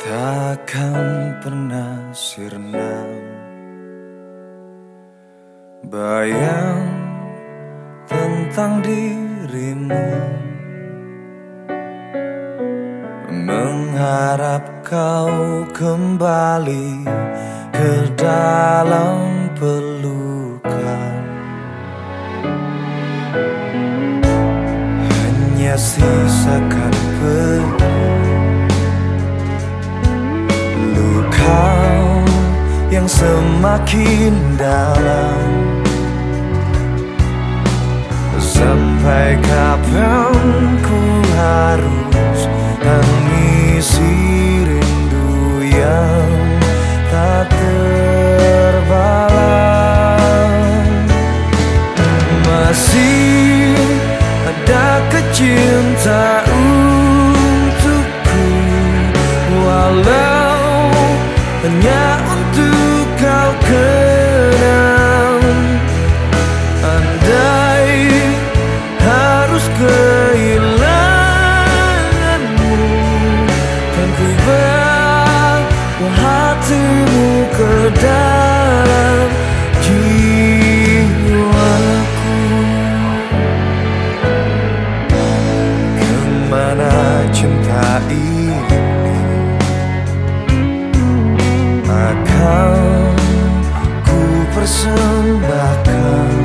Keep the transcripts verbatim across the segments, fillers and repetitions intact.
Takkan pernah sirna bayang tentang dirimu, mengharap kau kembali ke dalam pelukan. Hanya sisakan luka yang semakin dalam. Sampai kapan ku harus tangisi rindu yang tak terbalas? Masih ada kecintaan untukku, walau hanya untuk kau kenang. Andai harus kehilanganmu, kan ku bawa hatimu ke dalam jiwaku. Kemana cinta ini akan ku persembahkan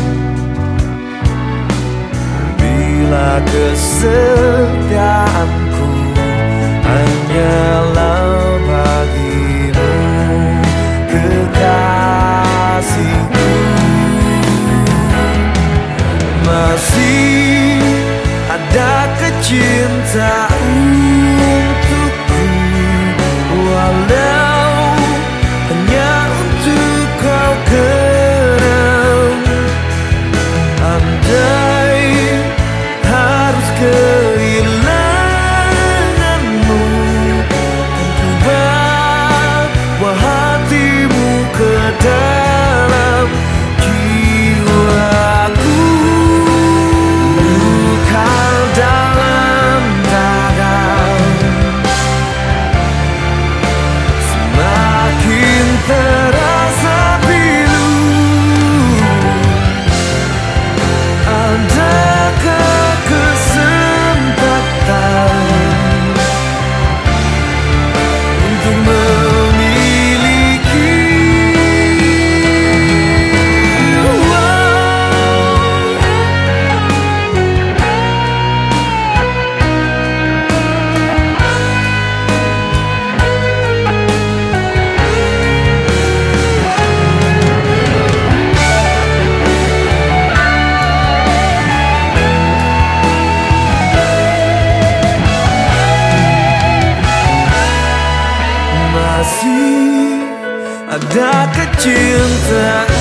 bila kesetiaanku hanyalah bagimu, kekasihku. Masih ada kecintaan untukku, walau hanya untuk kau kenang. Andai harus kehilanganmu, kan ku bawa hatimu ke dalam jiwaku. Luka dalam dada semakin terasa pilu. Adakah kesempatan untuk memiliki? Masih ada kecintaan